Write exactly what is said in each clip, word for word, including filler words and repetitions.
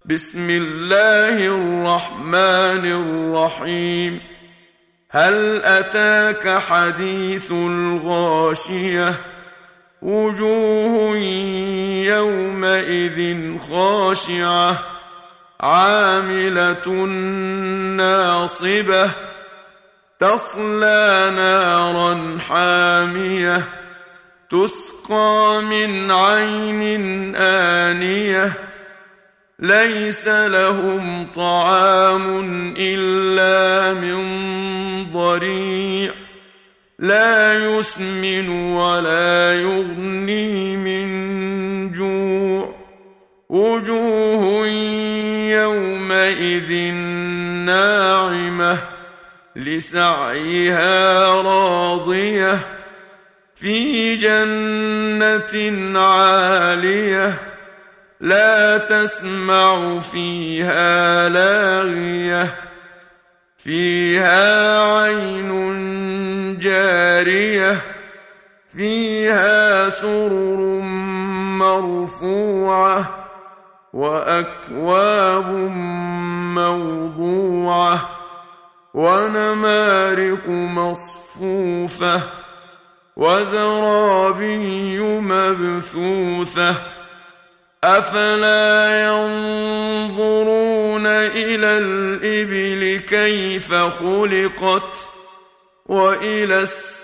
بسم الله الرحمن الرحيم. هل أتاك حديث الغاشية؟ وجوه يومئذ خاشعة عاملة ناصبة تصلى نارا حامية تسقى من عين آنية ليس لهم طعام إلا من ضريع لا يسمن ولا يغني من جوع. وجوه يومئذ ناعمة لسعيها راضية في جنة عالية لا تسمع فيها لاغية فيها عين جارية فيها سرر مرفوعة وأكواب موضوعة ونمارق مصفوفة وزرابي مبثوثة أفلا ينظرون إلى الإبل كيف خلقت وإلى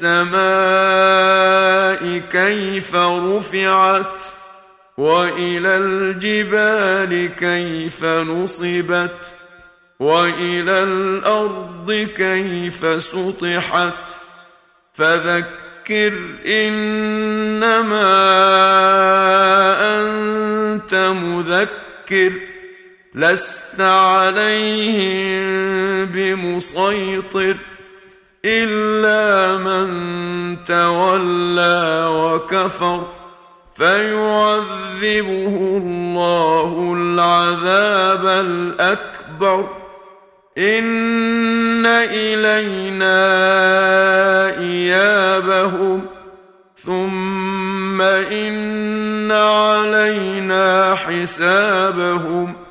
السماء كيف رفعت وإلى الجبال كيف نصبت وإلى الأرض كيف سطحت فذكر إنما أنت مذكر لست عليهم بمسيطر إلا من تولى وكفر فيعذبه الله العذاب الأكبر إن إلينا إيابهم ثم إن علينا حسابهم